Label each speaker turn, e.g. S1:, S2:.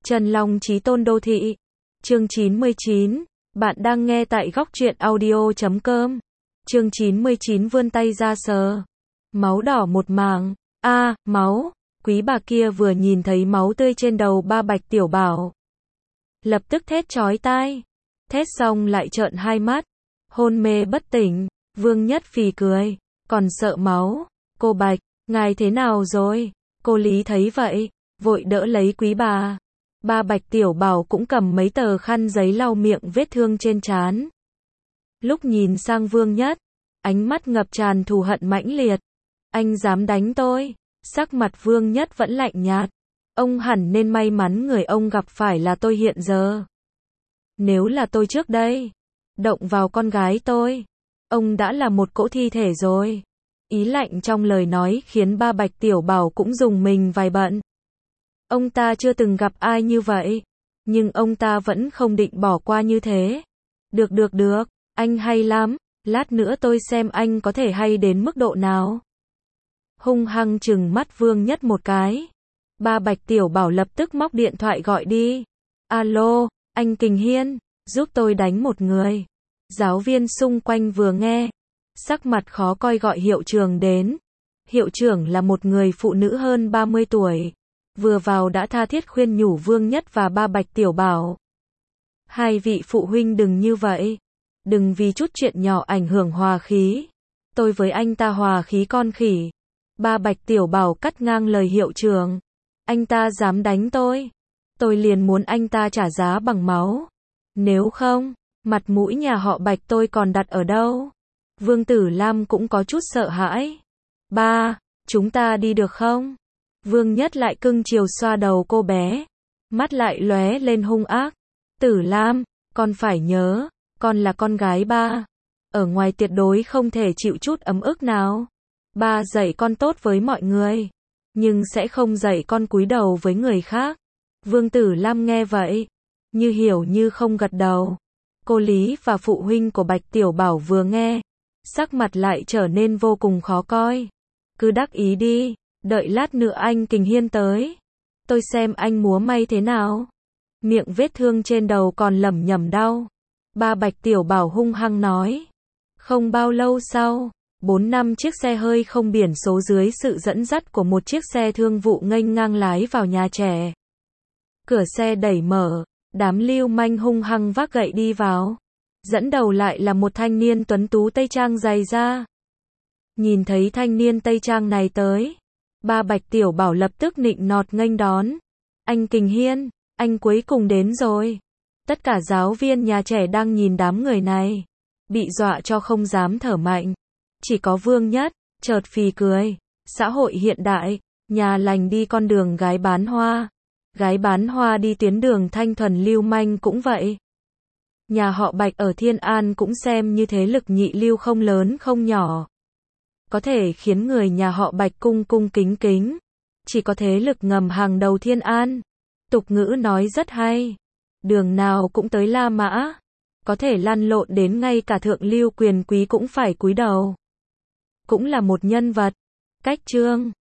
S1: Trần Long Chí Tôn Đô Thị. Chương 99. Bạn đang nghe tại góc truyện audio.com. Chương 99 vươn tay ra sờ. Máu đỏ một mảng. Máu. Quý bà kia vừa nhìn thấy máu tươi trên đầu ba Bạch Tiểu Bảo, lập tức thét chói tai. Thét xong lại trợn hai mắt. Hôn mê bất tỉnh. Vương Nhất phì cười. Còn sợ máu. Cô Bạch, ngài thế nào rồi? Cô Lý thấy vậy, vội đỡ lấy quý bà. Ba Bạch Tiểu Bảo cũng cầm mấy tờ khăn giấy lau miệng vết thương trên trán. Lúc nhìn sang Vương Nhất, ánh mắt ngập tràn thù hận mãnh liệt. Anh dám đánh tôi? Sắc mặt Vương Nhất vẫn lạnh nhạt. Ông hẳn nên may mắn người ông gặp phải là tôi hiện giờ. Nếu là tôi trước đây, động vào con gái tôi, ông đã là một cỗ thi thể rồi. Ý lạnh trong lời nói khiến ba Bạch Tiểu Bảo cũng rùng mình vài bận. Ông ta chưa từng gặp ai như vậy, nhưng ông ta vẫn không định bỏ qua như thế. Được, anh hay lắm, lát nữa tôi xem anh có thể hay đến mức độ nào. Hung hăng trừng mắt Vương Nhất một cái. Ba Bạch Tiểu Bảo lập tức móc điện thoại gọi đi. Alo, anh Kình Hiên, giúp tôi đánh một người. Giáo viên xung quanh vừa nghe, sắc mặt khó coi gọi hiệu trưởng đến. Hiệu trưởng là một người phụ nữ hơn 30 tuổi. Vừa vào đã tha thiết khuyên nhủ Vương Nhất và ba Bạch Tiểu Bảo. Hai vị phụ huynh đừng như vậy. Đừng vì chút chuyện nhỏ ảnh hưởng hòa khí. Tôi với anh ta hòa khí con khỉ. Ba Bạch Tiểu Bảo cắt ngang lời hiệu trưởng. Anh ta dám đánh tôi liền muốn anh ta trả giá bằng máu. Nếu không, mặt mũi nhà họ Bạch tôi còn đặt ở đâu? Vương Tử Lam cũng có chút sợ hãi. Ba, chúng ta đi được không? Vương Nhất lại cưng chiều xoa đầu cô bé. Mắt lại lóe lên hung ác. Tử Lam, con phải nhớ, con là con gái ba. Ở ngoài tuyệt đối không thể chịu chút ấm ức nào. Ba dạy con tốt với mọi người, nhưng sẽ không dạy con cúi đầu với người khác. Vương Tử Lam nghe vậy, như hiểu như không gật đầu. Cô Lý và phụ huynh của Bạch Tiểu Bảo vừa nghe, sắc mặt lại trở nên vô cùng khó coi. Cứ đắc ý đi, đợi lát nữa anh Kình Hiên tới, tôi xem anh múa may thế nào. Miệng vết thương trên đầu còn lẩm nhẩm đau. Ba Bạch Tiểu Bảo hung hăng nói. Không bao lâu sau, 4-5 chiếc xe hơi không biển số dưới sự dẫn dắt của một chiếc xe thương vụ nghênh ngang lái vào nhà trẻ. Cửa xe đẩy mở, đám lưu manh hung hăng vác gậy đi vào. Dẫn đầu lại là một thanh niên tuấn tú tây trang dày da. Nhìn thấy thanh niên tây trang này tới, ba Bạch Tiểu Bảo lập tức nịnh nọt nghênh đón. Anh Kình Hiên, anh cuối cùng đến rồi. Tất cả giáo viên nhà trẻ đang nhìn đám người này, bị dọa cho không dám thở mạnh. Chỉ có Vương Nhất, chợt phì cười. Xã hội hiện đại, nhà lành đi con đường gái bán hoa. Gái bán hoa đi tuyến đường thanh thuần lưu manh cũng vậy. Nhà họ Bạch ở Thiên An cũng xem như thế lực nhị lưu không lớn không nhỏ. Có thể khiến người nhà họ Bạch cung cung kính kính. Chỉ có thế lực ngầm hàng đầu Thiên An. Tục ngữ nói rất hay. Đường nào cũng tới La Mã. Có thể lăn lộn đến ngay cả thượng lưu quyền quý cũng phải cúi đầu. Cũng là một nhân vật. Cách chương